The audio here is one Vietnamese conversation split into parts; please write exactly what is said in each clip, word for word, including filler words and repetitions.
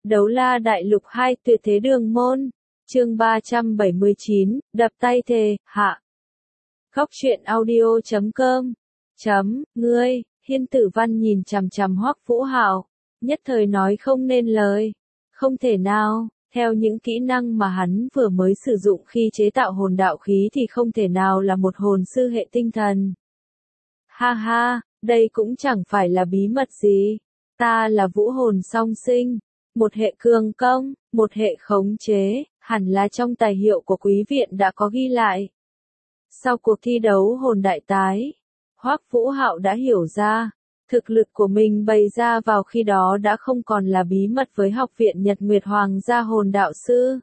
Đấu La Đại Lục hai Tuyệt Thế Đường Môn, chương ba trăm bảy mươi chín, đập tay thề, hạ. Khóc chuyện audio chấm com, chấm, ngươi, Hiên Tử Văn nhìn chằm chằm Hoắc Vũ Hạo, nhất thời nói không nên lời. Không thể nào, theo những kỹ năng mà hắn vừa mới sử dụng khi chế tạo hồn đạo khí thì không thể nào là một hồn sư hệ tinh thần. Ha ha, đây cũng chẳng phải là bí mật gì. Ta là vũ hồn song sinh, một hệ cường công, một hệ khống chế, hẳn là trong tài hiệu của quý viện đã có ghi lại. Sau cuộc thi đấu hồn đại tái, Hoắc Vũ Hạo đã hiểu ra, thực lực của mình bày ra vào khi đó đã không còn là bí mật với học viện Nhật Nguyệt Hoàng gia hồn đạo sư.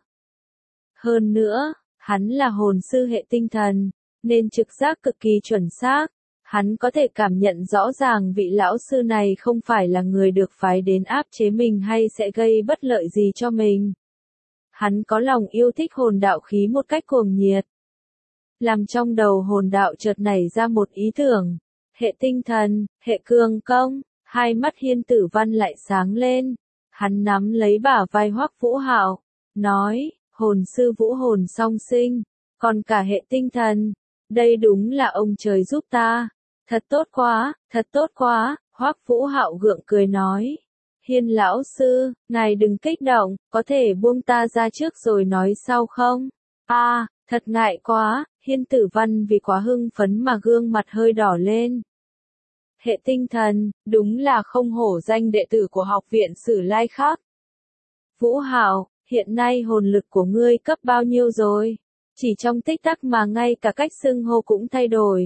Hơn nữa, hắn là hồn sư hệ tinh thần, nên trực giác cực kỳ chuẩn xác. Hắn có thể cảm nhận rõ ràng vị lão sư này không phải là người được phái đến áp chế mình hay sẽ gây bất lợi gì cho mình. Hắn có lòng yêu thích hồn đạo khí một cách cuồng nhiệt. Làm trong đầu hồn đạo chợt nảy ra một ý tưởng. Hệ tinh thần, hệ cường công, hai mắt Hiên Tử Văn lại sáng lên. Hắn nắm lấy bả vai Hoắc Vũ Hạo, nói, hồn sư vũ hồn song sinh, còn cả hệ tinh thần. Đây đúng là ông trời giúp ta. Thật tốt quá, thật tốt quá, Hoắc Vũ Hạo gượng cười nói. Hiên lão sư, ngài đừng kích động, có thể buông ta ra trước rồi nói sau không? A, à, thật ngại quá, Hiên Tử Văn vì quá hưng phấn mà gương mặt hơi đỏ lên. Hệ tinh thần, đúng là không hổ danh đệ tử của học viện Sử Lai Khắc. Vũ Hạo, hiện nay hồn lực của ngươi cấp bao nhiêu rồi? Chỉ trong tích tắc mà ngay cả cách xưng hô cũng thay đổi.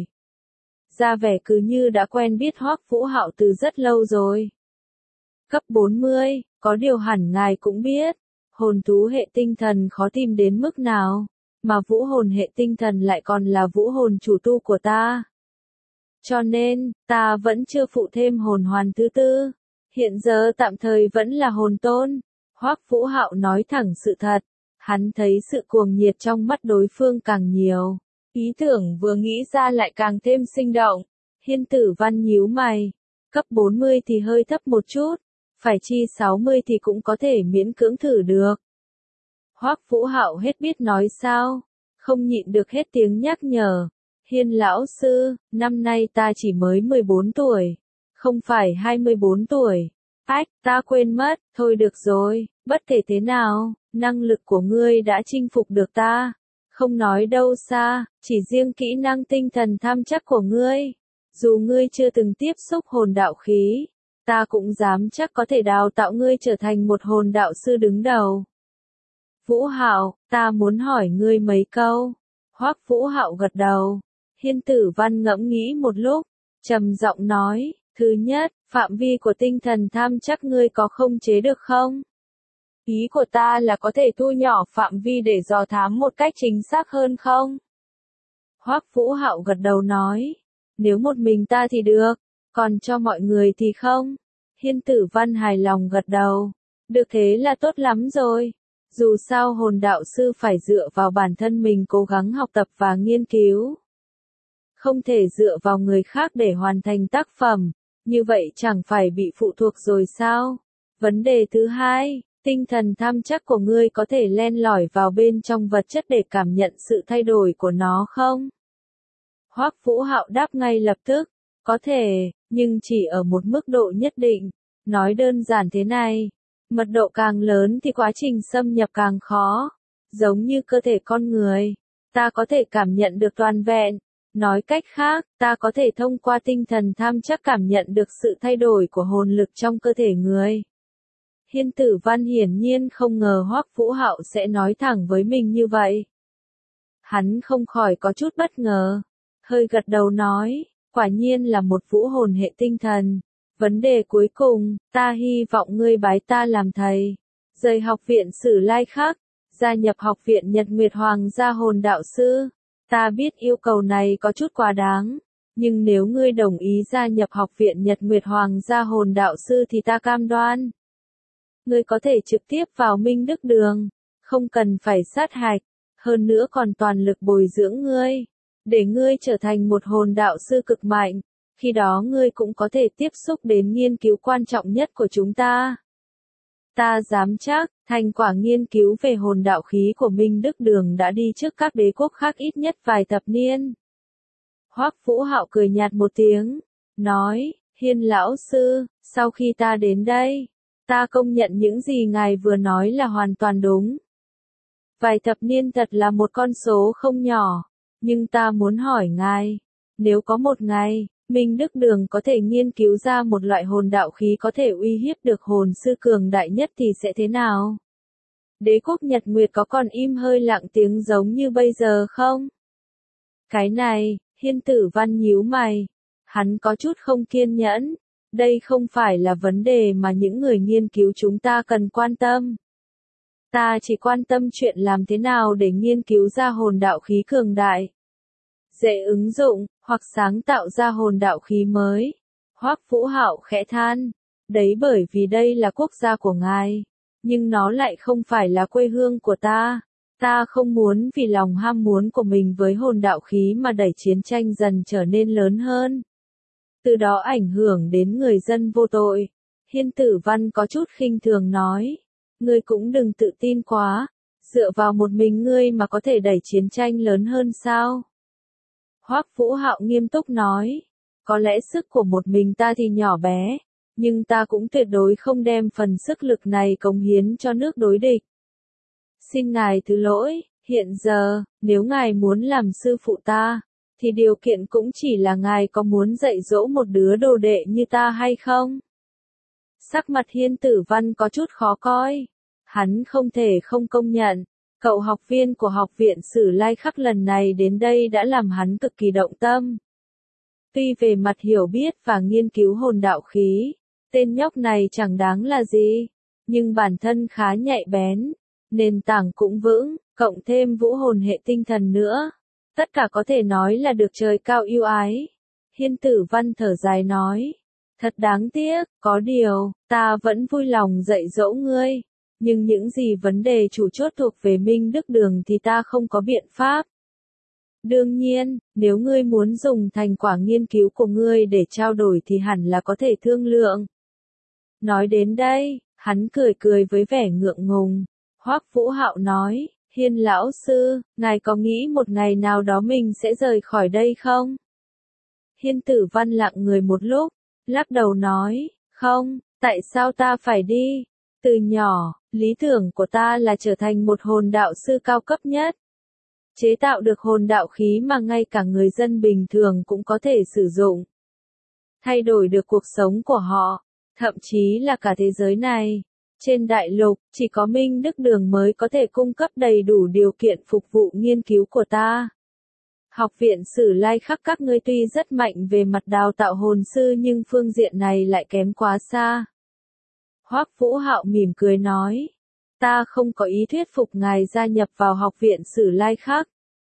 Ra vẻ cứ như đã quen biết Hoắc Vũ Hạo từ rất lâu rồi. Cấp bốn mươi, có điều hẳn ngài cũng biết, hồn thú hệ tinh thần khó tìm đến mức nào, mà vũ hồn hệ tinh thần lại còn là vũ hồn chủ tu của ta. Cho nên, ta vẫn chưa phụ thêm hồn hoàn thứ tư, hiện giờ tạm thời vẫn là hồn tôn. Hoắc Vũ Hạo nói thẳng sự thật, hắn thấy sự cuồng nhiệt trong mắt đối phương càng nhiều. Ý tưởng vừa nghĩ ra lại càng thêm sinh động. Hiên Tử Văn nhíu mày. Cấp bốn mươi thì hơi thấp một chút. Phải chi sáu mươi thì cũng có thể miễn cưỡng thử được. Hoắc Vũ Hạo hết biết nói sao. Không nhịn được hết tiếng nhắc nhở. Hiên lão sư, năm nay ta chỉ mới mười bốn tuổi. Không phải hai mươi bốn tuổi. Ách, ta quên mất. Thôi được rồi, bất kể thế nào, năng lực của ngươi đã chinh phục được ta. Không nói đâu xa, chỉ riêng kỹ năng tinh thần tham chắc của ngươi. Dù ngươi chưa từng tiếp xúc hồn đạo khí, ta cũng dám chắc có thể đào tạo ngươi trở thành một hồn đạo sư đứng đầu. Vũ Hạo, ta muốn hỏi ngươi mấy câu. Hoắc Vũ Hạo gật đầu. Hiên Tử Văn ngẫm nghĩ một lúc, trầm giọng nói, thứ nhất, phạm vi của tinh thần tham chắc ngươi có không chế được không? Ý của ta là có thể thu nhỏ phạm vi để dò thám một cách chính xác hơn không? Hoắc Vũ Hạo gật đầu nói, nếu một mình ta thì được, còn cho mọi người thì không. Hiên Tử Văn hài lòng gật đầu, được thế là tốt lắm rồi. Dù sao hồn đạo sư phải dựa vào bản thân mình cố gắng học tập và nghiên cứu. Không thể dựa vào người khác để hoàn thành tác phẩm, như vậy chẳng phải bị phụ thuộc rồi sao? Vấn đề thứ hai. Tinh thần tham chắc của ngươi có thể len lỏi vào bên trong vật chất để cảm nhận sự thay đổi của nó không? Hoắc Vũ Hạo đáp ngay lập tức, có thể, nhưng chỉ ở một mức độ nhất định. Nói đơn giản thế này, mật độ càng lớn thì quá trình xâm nhập càng khó. Giống như cơ thể con người, ta có thể cảm nhận được toàn vẹn. Nói cách khác, ta có thể thông qua tinh thần tham chắc cảm nhận được sự thay đổi của hồn lực trong cơ thể người. Hiên Tử Văn hiển nhiên không ngờ Hoắc Vũ Hạo sẽ nói thẳng với mình như vậy. Hắn không khỏi có chút bất ngờ, hơi gật đầu nói, quả nhiên là một vũ hồn hệ tinh thần. Vấn đề cuối cùng, ta hy vọng ngươi bái ta làm thầy. Rời học viện Sử Lai Khắc, gia nhập học viện Nhật Nguyệt Hoàng gia hồn đạo sư. Ta biết yêu cầu này có chút quá đáng, nhưng nếu ngươi đồng ý gia nhập học viện Nhật Nguyệt Hoàng gia hồn đạo sư thì ta cam đoan. Ngươi có thể trực tiếp vào Minh Đức Đường, không cần phải sát hạch, hơn nữa còn toàn lực bồi dưỡng ngươi, để ngươi trở thành một hồn đạo sư cực mạnh, khi đó ngươi cũng có thể tiếp xúc đến nghiên cứu quan trọng nhất của chúng ta. Ta dám chắc, thành quả nghiên cứu về hồn đạo khí của Minh Đức Đường đã đi trước các đế quốc khác ít nhất vài thập niên. Hoắc Vũ Hạo cười nhạt một tiếng, nói, Hiên lão sư, sau khi ta đến đây, ta công nhận những gì ngài vừa nói là hoàn toàn đúng. Vài thập niên thật là một con số không nhỏ, nhưng ta muốn hỏi ngài, nếu có một ngày, Minh Đức Đường có thể nghiên cứu ra một loại hồn đạo khí có thể uy hiếp được hồn sư cường đại nhất thì sẽ thế nào? Đế quốc Nhật Nguyệt có còn im hơi lặng tiếng giống như bây giờ không? Cái này, Hiên Tử Văn nhíu mày. Hắn có chút không kiên nhẫn. Đây không phải là vấn đề mà những người nghiên cứu chúng ta cần quan tâm. Ta chỉ quan tâm chuyện làm thế nào để nghiên cứu ra hồn đạo khí cường đại, dễ ứng dụng, hoặc sáng tạo ra hồn đạo khí mới. Hoắc Vũ Hạo khẽ than, đấy bởi vì đây là quốc gia của ngài, nhưng nó lại không phải là quê hương của ta. Ta không muốn vì lòng ham muốn của mình với hồn đạo khí mà đẩy chiến tranh dần trở nên lớn hơn, từ đó ảnh hưởng đến người dân vô tội. Hiên Tử Văn có chút khinh thường nói, ngươi cũng đừng tự tin quá, dựa vào một mình ngươi mà có thể đẩy chiến tranh lớn hơn sao? Hoắc Vũ Hạo nghiêm túc nói, có lẽ sức của một mình ta thì nhỏ bé, nhưng ta cũng tuyệt đối không đem phần sức lực này cống hiến cho nước đối địch. Xin ngài thứ lỗi, hiện giờ, nếu ngài muốn làm sư phụ ta, thì điều kiện cũng chỉ là ngài có muốn dạy dỗ một đứa đồ đệ như ta hay không? Sắc mặt Hiên Tử Văn có chút khó coi. Hắn không thể không công nhận, cậu học viên của học viện Sử Lai Khắc lần này đến đây đã làm hắn cực kỳ động tâm. Tuy về mặt hiểu biết và nghiên cứu hồn đạo khí, tên nhóc này chẳng đáng là gì, nhưng bản thân khá nhạy bén, nền tảng cũng vững, cộng thêm vũ hồn hệ tinh thần nữa. Tất cả có thể nói là được trời cao yêu ái. Hiên Tử Văn thở dài nói, thật đáng tiếc, có điều, ta vẫn vui lòng dạy dỗ ngươi. Nhưng những gì vấn đề chủ chốt thuộc về Minh Đức Đường thì ta không có biện pháp. Đương nhiên, nếu ngươi muốn dùng thành quả nghiên cứu của ngươi để trao đổi thì hẳn là có thể thương lượng. Nói đến đây, hắn cười cười với vẻ ngượng ngùng. Hoắc Vũ Hạo nói, Hiên lão sư, ngài có nghĩ một ngày nào đó mình sẽ rời khỏi đây không? Hiên Tử Văn lặng người một lúc, lắc đầu nói, không, tại sao ta phải đi? Từ nhỏ, lý tưởng của ta là trở thành một hồn đạo sư cao cấp nhất. Chế tạo được hồn đạo khí mà ngay cả người dân bình thường cũng có thể sử dụng. Thay đổi được cuộc sống của họ, thậm chí là cả thế giới này. Trên đại lục, chỉ có Minh Đức Đường mới có thể cung cấp đầy đủ điều kiện phục vụ nghiên cứu của ta. Học viện Sử Lai Khắc các ngươi tuy rất mạnh về mặt đào tạo hồn sư nhưng phương diện này lại kém quá xa. Hoắc Vũ Hạo mỉm cười nói, ta không có ý thuyết phục ngài gia nhập vào học viện Sử Lai Khắc.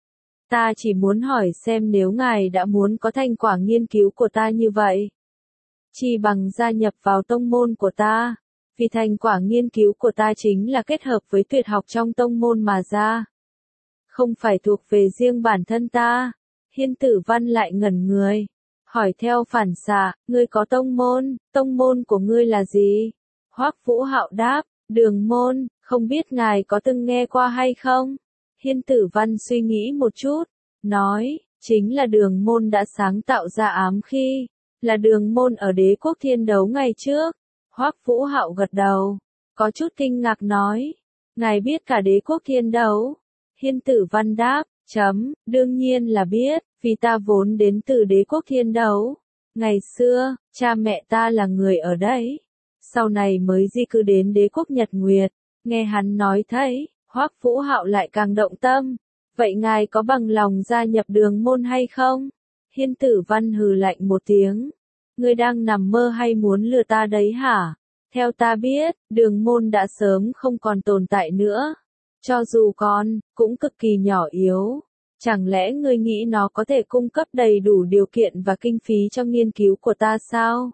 Ta chỉ muốn hỏi xem nếu ngài đã muốn có thành quả nghiên cứu của ta như vậy, chỉ bằng gia nhập vào tông môn của ta, vì thành quả nghiên cứu của ta chính là kết hợp với tuyệt học trong tông môn mà ra. Không phải thuộc về riêng bản thân ta. Hiên Tử Văn lại ngẩn người, hỏi theo phản xạ, ngươi có tông môn, tông môn của ngươi là gì? Hoắc Vũ Hạo đáp, Đường môn, không biết ngài có từng nghe qua hay không? Hiên Tử Văn suy nghĩ một chút, nói, chính là Đường môn đã sáng tạo ra ám khí, là Đường môn ở đế quốc thiên đấu ngày trước. Hoắc Vũ Hạo gật đầu, có chút kinh ngạc nói, ngài biết cả đế quốc thiên đấu? Hiên Tử Văn đáp, chấm, đương nhiên là biết, vì ta vốn đến từ đế quốc thiên đấu. Ngày xưa, cha mẹ ta là người ở đấy, sau này mới di cư đến đế quốc Nhật Nguyệt. Nghe hắn nói thấy, Hoắc Vũ Hạo lại càng động tâm. Vậy ngài có bằng lòng gia nhập Đường môn hay không? Hiên Tử Văn hừ lạnh một tiếng. Ngươi đang nằm mơ hay muốn lừa ta đấy hả? Theo ta biết, Đường môn đã sớm không còn tồn tại nữa. Cho dù còn, cũng cực kỳ nhỏ yếu. Chẳng lẽ ngươi nghĩ nó có thể cung cấp đầy đủ điều kiện và kinh phí cho nghiên cứu của ta sao?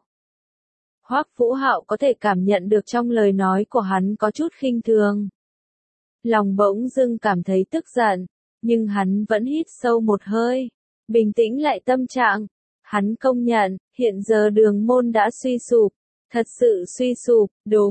Hoắc Vũ Hạo có thể cảm nhận được trong lời nói của hắn có chút khinh thường. Lòng bỗng dưng cảm thấy tức giận, nhưng hắn vẫn hít sâu một hơi, bình tĩnh lại tâm trạng. Hắn công nhận, hiện giờ Đường môn đã suy sụp, thật sự suy sụp, đúng,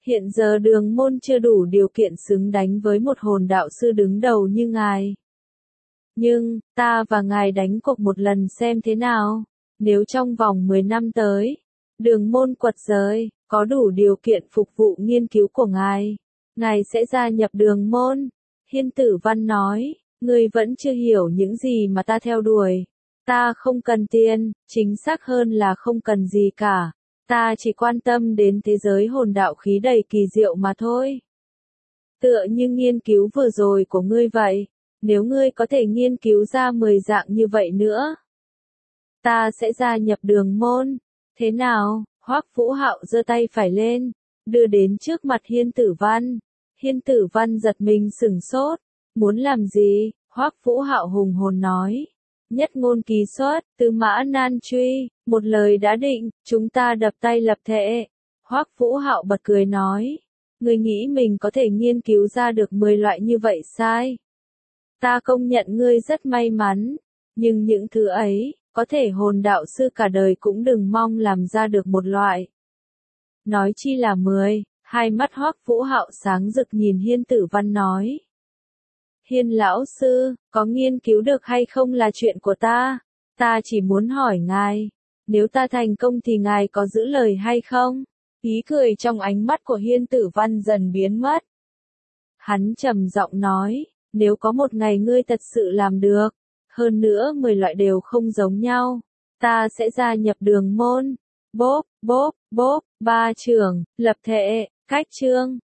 Hiện giờ đường môn chưa đủ điều kiện xứng đánh với một hồn đạo sư đứng đầu như ngài. Nhưng, ta và ngài đánh cuộc một lần xem thế nào. Nếu trong vòng mười năm tới, đường môn quật giới, có đủ điều kiện phục vụ nghiên cứu của ngài, ngài sẽ gia nhập đường môn. Hiên Tử Văn nói, ngươi vẫn chưa hiểu những gì mà ta theo đuổi. Ta không cần tiền, chính xác hơn là không cần gì cả. Ta chỉ quan tâm đến thế giới hồn đạo khí đầy kỳ diệu mà thôi. Tựa như nghiên cứu vừa rồi của ngươi vậy, nếu ngươi có thể nghiên cứu ra mười dạng như vậy nữa, ta sẽ gia nhập đường môn. Thế nào? Hoắc Vũ Hạo giơ tay phải lên, đưa đến trước mặt Hiên Tử Văn. Hiên Tử Văn giật mình sửng sốt, muốn làm gì? Hoắc Vũ Hạo hùng hồn nói, nhất ngôn kỳ xuất, tư mã nan truy, một lời đã định, chúng ta đập tay lập thệ. Hoắc Vũ Hạo bật cười nói, ngươi nghĩ mình có thể nghiên cứu ra được mười loại như vậy sai? Ta công nhận ngươi rất may mắn, nhưng những thứ ấy, có thể hồn đạo sư cả đời cũng đừng mong làm ra được một loại. Nói chi là mười, hai mắt Hoắc Vũ Hạo sáng rực nhìn Hiên Tử Văn nói. Hiên lão sư, có nghiên cứu được hay không là chuyện của ta, ta chỉ muốn hỏi ngài, nếu ta thành công thì ngài có giữ lời hay không? Ý cười trong ánh mắt của Hiên Tử Văn dần biến mất. Hắn trầm giọng nói, nếu có một ngày ngươi thật sự làm được, hơn nữa mười loại đều không giống nhau, ta sẽ gia nhập đường môn. Bốp, bốp, bốp, ba trường, lập thệ, cách chương.